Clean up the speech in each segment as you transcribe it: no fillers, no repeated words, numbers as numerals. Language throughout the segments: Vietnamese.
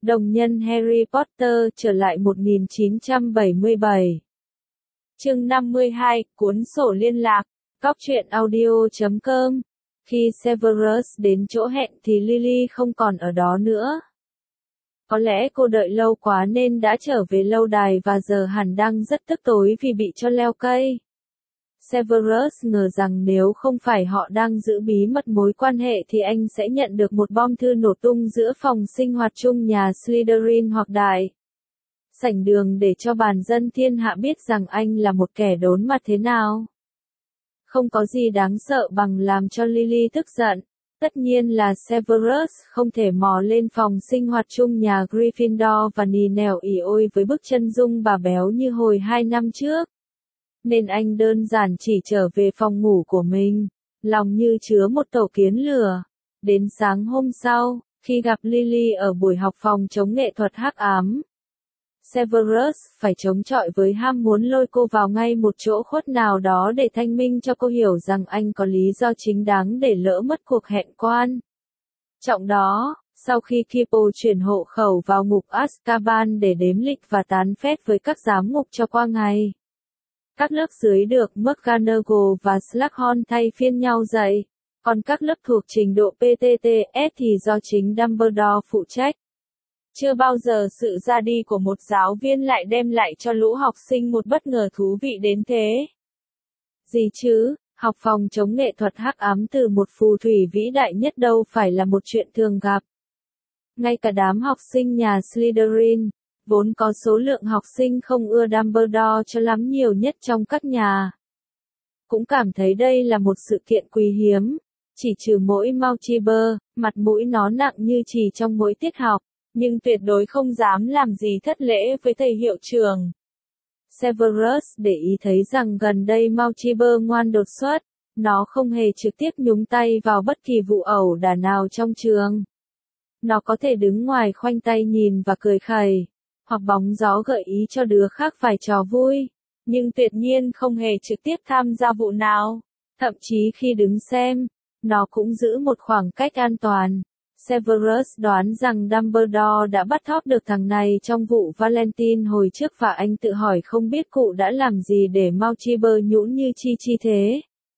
Đồng nhân Harry Potter trở lại 1977. Chương 52, cuốn sổ liên lạc, góc truyện audio.com. Khi Severus đến chỗ hẹn thì Lily không còn ở đó nữa. Có lẽ cô đợi lâu quá nên đã trở về lâu đài và giờ hẳn đang rất tức tối vì bị cho leo cây. Severus ngờ rằng nếu không phải họ đang giữ bí mật mối quan hệ thì anh sẽ nhận được một bom thư nổ tung giữa phòng sinh hoạt chung nhà Slytherin hoặc đại sảnh đường để cho bàn dân thiên hạ biết rằng anh là một kẻ đốn mặt thế nào. Không có gì đáng sợ bằng làm cho Lily tức giận. Tất nhiên là Severus không thể mò lên phòng sinh hoạt chung nhà Gryffindor và nì nẻo ỉ ôi với bức chân dung bà béo như hồi 2 năm trước. Nên anh đơn giản chỉ trở về phòng ngủ của mình, lòng như chứa một tổ kiến lửa. Đến sáng hôm sau, khi gặp Lily ở buổi học phòng chống nghệ thuật hắc ám, Severus phải chống chọi với ham muốn lôi cô vào ngay một chỗ khuất nào đó để thanh minh cho cô hiểu rằng anh có lý do chính đáng để lỡ mất cuộc hẹn quan trọng đó. Sau khi Kipo chuyển hộ khẩu vào ngục Azkaban để đếm lịch và tán phét với các giám ngục cho qua ngày, các lớp dưới được McGonagall và Slughorn thay phiên nhau dạy, còn các lớp thuộc trình độ PTTS thì do chính Dumbledore phụ trách. Chưa bao giờ sự ra đi của một giáo viên lại đem lại cho lũ học sinh một bất ngờ thú vị đến thế. Gì chứ, học phòng chống nghệ thuật hắc ám từ một phù thủy vĩ đại nhất đâu phải là một chuyện thường gặp. Ngay cả đám học sinh nhà Slytherin, vốn có số lượng học sinh không ưa Dumbledore cho lắm nhiều nhất trong các nhà, cũng cảm thấy đây là một sự kiện quý hiếm. Chỉ trừ mỗi Malchiber, mặt mũi nó nặng như chì trong mỗi tiết học, nhưng tuyệt đối không dám làm gì thất lễ với thầy hiệu trưởng. Severus để ý thấy rằng gần đây Malchiber ngoan đột xuất, nó không hề trực tiếp nhúng tay vào bất kỳ vụ ẩu đả nào trong trường. Nó có thể đứng ngoài khoanh tay nhìn và cười khẩy, hoặc bóng gió gợi ý cho đứa khác vài trò vui, nhưng tuyệt nhiên không hề trực tiếp tham gia vụ nào. Thậm chí khi đứng xem, nó cũng giữ một khoảng cách an toàn. Severus đoán rằng Dumbledore đã bắt thóp được thằng này trong vụ Valentine hồi trước và anh tự hỏi không biết cụ đã làm gì để Malchiber nhũn như chi thế.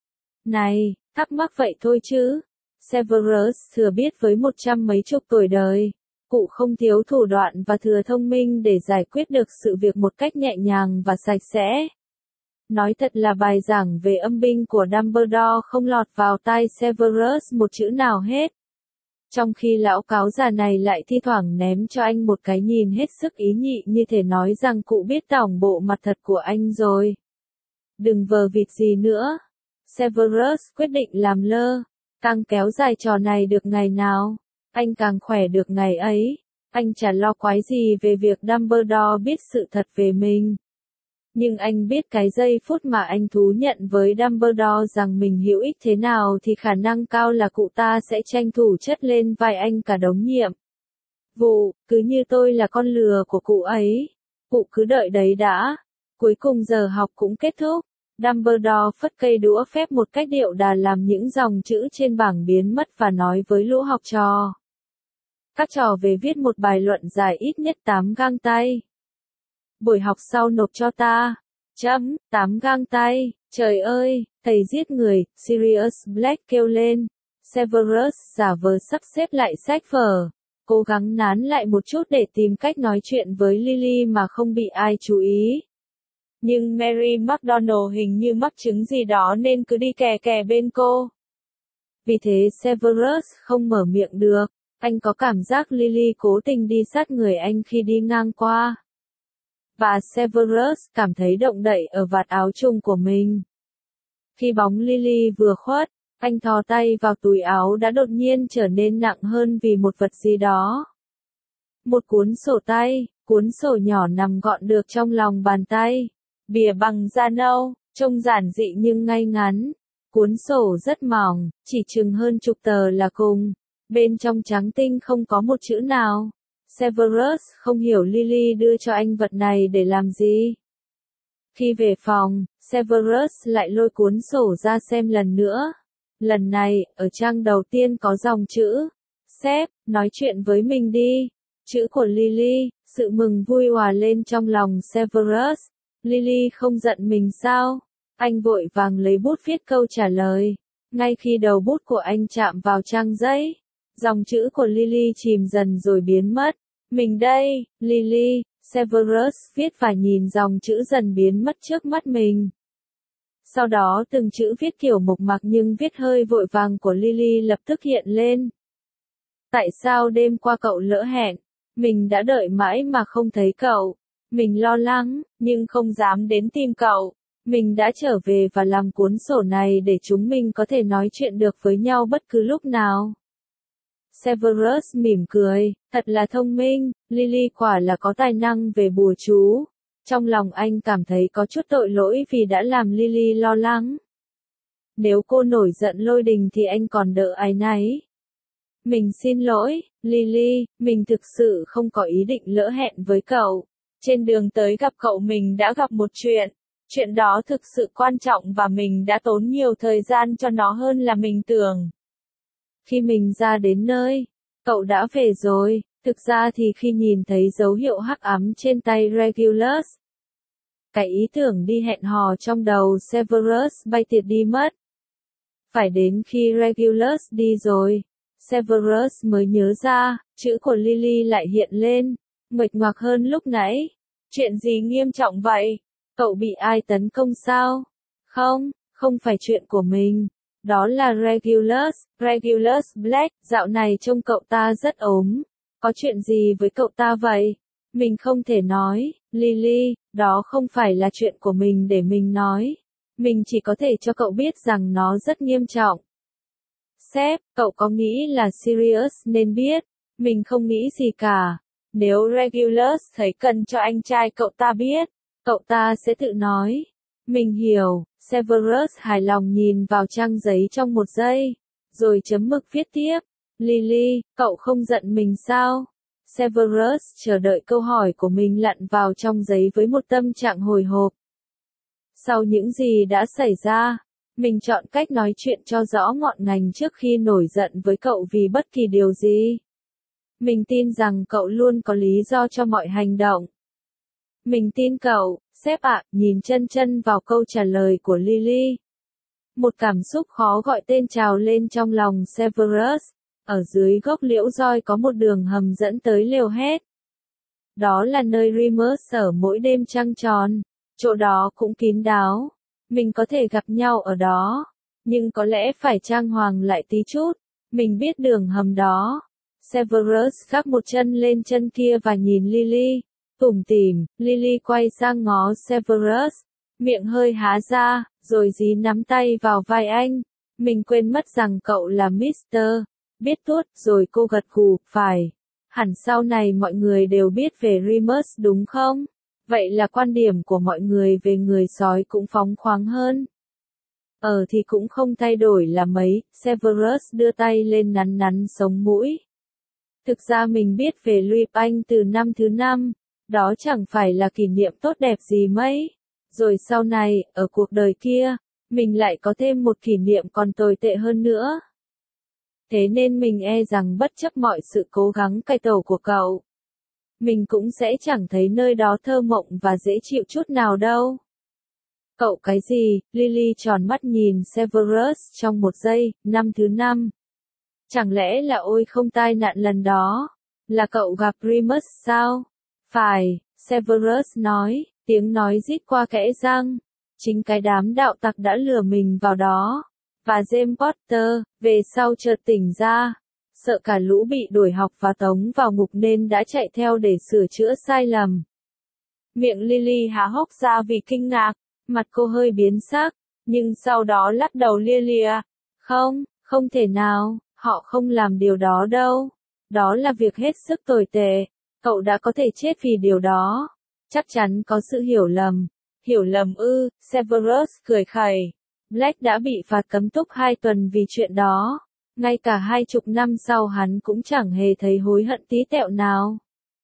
Này, thắc mắc vậy thôi chứ. Severus thừa biết với 100 mấy chục tuổi đời, cụ không thiếu thủ đoạn và thừa thông minh để giải quyết được sự việc một cách nhẹ nhàng và sạch sẽ. Nói thật là bài giảng về âm binh của Dumbledore không lọt vào tai Severus một chữ nào hết. Trong khi lão cáo già này lại thi thoảng ném cho anh một cái nhìn hết sức ý nhị như thể nói rằng cụ biết tổng bộ mặt thật của anh rồi. Đừng vờ vịt gì nữa. Severus quyết định làm lơ. Càng kéo dài trò này được ngày nào, anh càng khỏe được ngày ấy. Anh chả lo quái gì về việc Dumbledore biết sự thật về mình. Nhưng anh biết cái giây phút mà anh thú nhận với Dumbledore rằng mình hữu ích thế nào thì khả năng cao là cụ ta sẽ tranh thủ chất lên vai anh cả đống nhiệm vụ, cứ như tôi là con lừa của cụ ấy. Cụ cứ đợi đấy đã. Cuối cùng giờ học cũng kết thúc. Dumbledore phất cây đũa phép một cách điệu đà làm những dòng chữ trên bảng biến mất và nói với lũ học trò. Các trò về viết một bài luận dài ít nhất 8 gang tay. Buổi học sau nộp cho ta. 8 gang tay, trời ơi, thầy giết người, Sirius Black kêu lên. Severus giả vờ sắp xếp lại sách vở, cố gắng nán lại một chút để tìm cách nói chuyện với Lily mà không bị ai chú ý. Nhưng Mary McDonald hình như mắc chứng gì đó nên cứ đi kè kè bên cô. Vì thế Severus không mở miệng được, anh có cảm giác Lily cố tình đi sát người anh khi đi ngang qua. Và Severus cảm thấy động đậy ở vạt áo chung của mình. Khi bóng Lily vừa khuất, anh thò tay vào túi áo đã đột nhiên trở nên nặng hơn vì một vật gì đó. Một cuốn sổ tay, cuốn sổ nhỏ nằm gọn được trong lòng bàn tay. Bìa bằng da nâu, trông giản dị nhưng ngay ngắn. Cuốn sổ rất mỏng, chỉ chừng hơn chục tờ là cùng. Bên trong trắng tinh không có một chữ nào. Severus không hiểu Lily đưa cho anh vật này để làm gì. Khi về phòng, Severus lại lôi cuốn sổ ra xem lần nữa. Lần này, ở trang đầu tiên có dòng chữ. Sếp, nói chuyện với mình đi. Chữ của Lily, sự mừng vui hòa lên trong lòng Severus. Lily không giận mình sao? Anh vội vàng lấy bút viết câu trả lời. Ngay khi đầu bút của anh chạm vào trang giấy, dòng chữ của Lily chìm dần rồi biến mất. Mình đây, Lily, Severus viết và nhìn dòng chữ dần biến mất trước mắt mình. Sau đó từng chữ viết kiểu mộc mạc nhưng viết hơi vội vàng của Lily lập tức hiện lên. Tại sao đêm qua cậu lỡ hẹn? Mình đã đợi mãi mà không thấy cậu. Mình lo lắng, nhưng không dám đến tìm cậu. Mình đã trở về và làm cuốn sổ này để chúng mình có thể nói chuyện được với nhau bất cứ lúc nào. Severus mỉm cười, thật là thông minh, Lily quả là có tài năng về bùa chú. Trong lòng anh cảm thấy có chút tội lỗi vì đã làm Lily lo lắng. Nếu cô nổi giận lôi đình thì anh còn đỡ áy náy. Mình xin lỗi, Lily, mình thực sự không có ý định lỡ hẹn với cậu. Trên đường tới gặp cậu mình đã gặp một chuyện. Chuyện đó thực sự quan trọng và mình đã tốn nhiều thời gian cho nó hơn là mình tưởng. Khi mình ra đến nơi, cậu đã về rồi. Thực ra thì khi nhìn thấy dấu hiệu hắc ám trên tay Regulus, cái ý tưởng đi hẹn hò trong đầu Severus bay tiệt đi mất. Phải đến khi Regulus đi rồi, Severus mới nhớ ra, chữ của Lily lại hiện lên, nguệch ngoạc hơn lúc nãy. Chuyện gì nghiêm trọng vậy? Cậu bị ai tấn công sao? Không, không phải chuyện của mình. Đó là Regulus Black, dạo này trông cậu ta rất ốm. Có chuyện gì với cậu ta vậy? Mình không thể nói, Lily, đó không phải là chuyện của mình để mình nói. Mình chỉ có thể cho cậu biết rằng nó rất nghiêm trọng. Sếp, cậu có nghĩ là Sirius nên biết? Mình không nghĩ gì cả. Nếu Regulus thấy cần cho anh trai cậu ta biết, cậu ta sẽ tự nói. Mình hiểu, Severus hài lòng nhìn vào trang giấy trong một giây, rồi chấm mực viết tiếp. Lily, cậu không giận mình sao? Severus chờ đợi câu hỏi của mình lặn vào trong giấy với một tâm trạng hồi hộp. Sau những gì đã xảy ra, mình chọn cách nói chuyện cho rõ ngọn ngành trước khi nổi giận với cậu vì bất kỳ điều gì. Mình tin rằng cậu luôn có lý do cho mọi hành động. Mình tin cậu, sếp ạ, nhìn chân chân vào câu trả lời của Lily. Một cảm xúc khó gọi tên trào lên trong lòng Severus. Ở dưới gốc liễu roi có một đường hầm dẫn tới lều hét. Đó là nơi Remus ở mỗi đêm trăng tròn. Chỗ đó cũng kín đáo. Mình có thể gặp nhau ở đó. Nhưng có lẽ phải trang hoàng lại tí chút. Mình biết đường hầm đó. Severus gác một chân lên chân kia và nhìn Lily. Tủm tỉm, Lily quay sang ngó Severus. Miệng hơi há ra, rồi dí nắm tay vào vai anh. Mình quên mất rằng cậu là Mr. Biết tuốt, rồi cô gật gù, phải. Hẳn sau này mọi người đều biết về Remus đúng không? Vậy là quan điểm của mọi người về người sói cũng phóng khoáng hơn. Thì cũng không thay đổi là mấy, Severus đưa tay lên nắn nắn sống mũi. Thực ra mình biết về Louis Anh từ năm thứ 5, đó chẳng phải là kỷ niệm tốt đẹp gì mấy. Rồi sau này, ở cuộc đời kia, mình lại có thêm một kỷ niệm còn tồi tệ hơn nữa. Thế nên mình e rằng bất chấp mọi sự cố gắng cải tổ của cậu, mình cũng sẽ chẳng thấy nơi đó thơ mộng và dễ chịu chút nào đâu. Cậu cái gì? Lily tròn mắt nhìn Severus trong một giây, năm thứ 5. Chẳng lẽ là ôi không tai nạn lần đó? Là cậu gặp Remus sao? Phải, Severus nói, tiếng nói rít qua kẽ răng. Chính cái đám đạo tặc đã lừa mình vào đó. Và James Potter, về sau chợt tỉnh ra. Sợ cả lũ bị đuổi học và tống vào ngục nên đã chạy theo để sửa chữa sai lầm. Miệng Lily há hốc ra vì kinh ngạc, mặt cô hơi biến sắc, nhưng sau đó lắc đầu lia lịa. Không, không thể nào, họ không làm điều đó đâu. Đó là việc hết sức tồi tệ. Cậu đã có thể chết vì điều đó. Chắc chắn có sự hiểu lầm. Hiểu lầm ư? Severus cười khẩy. Black đã bị phạt cấm túc 2 tuần vì chuyện đó. Ngay cả 20 năm sau hắn cũng chẳng hề thấy hối hận tí tẹo nào.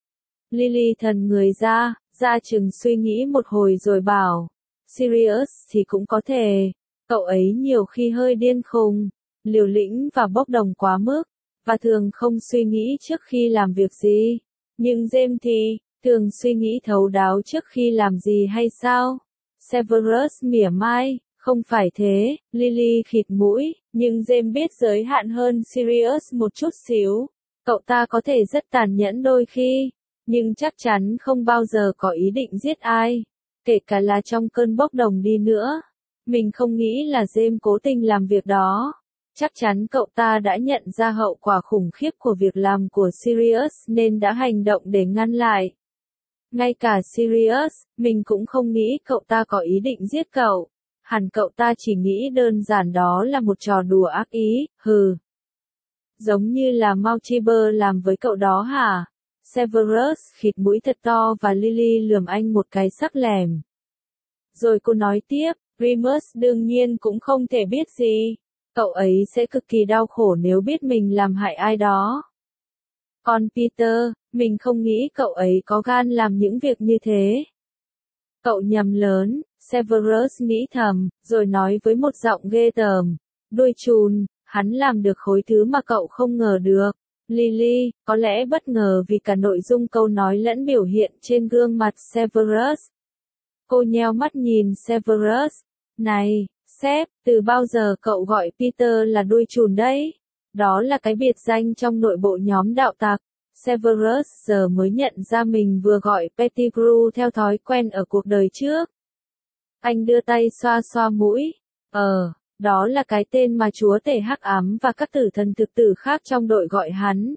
Lily thần người ra chừng suy nghĩ một hồi rồi bảo. Sirius thì cũng có thể. Cậu ấy nhiều khi hơi điên khùng, liều lĩnh và bốc đồng quá mức, và thường không suy nghĩ trước khi làm việc gì. Nhưng James thì, thường suy nghĩ thấu đáo trước khi làm gì hay sao? Severus mỉa mai, không phải thế, Lily khịt mũi, nhưng James biết giới hạn hơn Sirius một chút xíu. Cậu ta có thể rất tàn nhẫn đôi khi, nhưng chắc chắn không bao giờ có ý định giết ai, kể cả là trong cơn bốc đồng đi nữa. Mình không nghĩ là James cố tình làm việc đó. Chắc chắn cậu ta đã nhận ra hậu quả khủng khiếp của việc làm của Sirius nên đã hành động để ngăn lại. Ngay cả Sirius, mình cũng không nghĩ cậu ta có ý định giết cậu. Hẳn cậu ta chỉ nghĩ đơn giản đó là một trò đùa ác ý, hừ. Giống như là Maltiber làm với cậu đó hả? Severus khịt mũi thật to và Lily lườm anh một cái sắc lẻm. Rồi cô nói tiếp, Remus đương nhiên cũng không thể biết gì. Cậu ấy sẽ cực kỳ đau khổ nếu biết mình làm hại ai đó. Còn Peter, mình không nghĩ cậu ấy có gan làm những việc như thế. Cậu nhầm lớn, Severus nghĩ thầm, rồi nói với một giọng ghê tởm. Đuôi chùn, hắn làm được khối thứ mà cậu không ngờ được. Lily, có lẽ bất ngờ vì cả nội dung câu nói lẫn biểu hiện trên gương mặt Severus. Cô nheo mắt nhìn Severus. Này, sếp, từ bao giờ cậu gọi Peter là đuôi chùn đấy? Đó là cái biệt danh trong nội bộ nhóm đạo tặc. Severus giờ mới nhận ra mình vừa gọi Pettigrew theo thói quen ở cuộc đời trước. Anh đưa tay xoa xoa mũi. Đó là cái tên mà chúa tể hắc ám và các tử thần thực tử khác trong đội gọi hắn.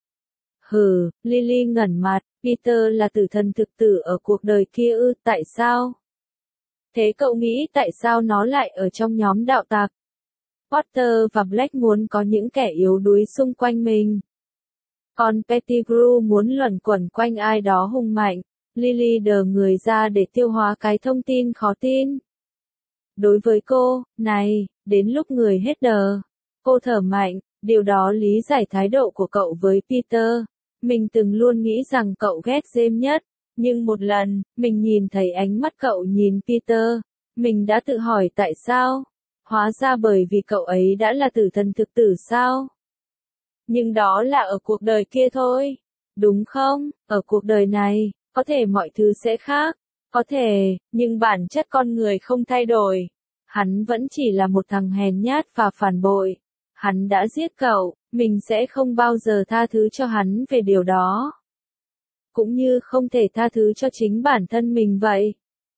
Hừ, Lily ngẩn mặt, Peter là tử thần thực tử ở cuộc đời kia ư, tại sao? Thế cậu nghĩ tại sao nó lại ở trong nhóm đạo tặc? Potter và Black muốn có những kẻ yếu đuối xung quanh mình. Còn Pettigrew muốn luẩn quẩn quanh ai đó hùng mạnh. Lily đờ người ra để tiêu hóa cái thông tin khó tin. Đối với cô, này, đến lúc người hết đờ. Cô thở mạnh, điều đó lý giải thái độ của cậu với Peter. Mình từng luôn nghĩ rằng cậu ghét James nhất. Nhưng một lần, mình nhìn thấy ánh mắt cậu nhìn Peter. Mình đã tự hỏi tại sao? Hóa ra bởi vì cậu ấy đã là tử thần thực tử sao? Nhưng đó là ở cuộc đời kia thôi. Đúng không? Ở cuộc đời này, có thể mọi thứ sẽ khác. Có thể, nhưng bản chất con người không thay đổi. Hắn vẫn chỉ là một thằng hèn nhát và phản bội. Hắn đã giết cậu, mình sẽ không bao giờ tha thứ cho hắn về điều đó. Cũng như không thể tha thứ cho chính bản thân mình vậy.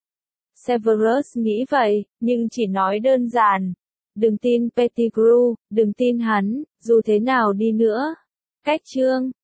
Severus nghĩ vậy, nhưng chỉ nói đơn giản. Đừng tin Pettigrew, đừng tin hắn, dù thế nào đi nữa. Cách chương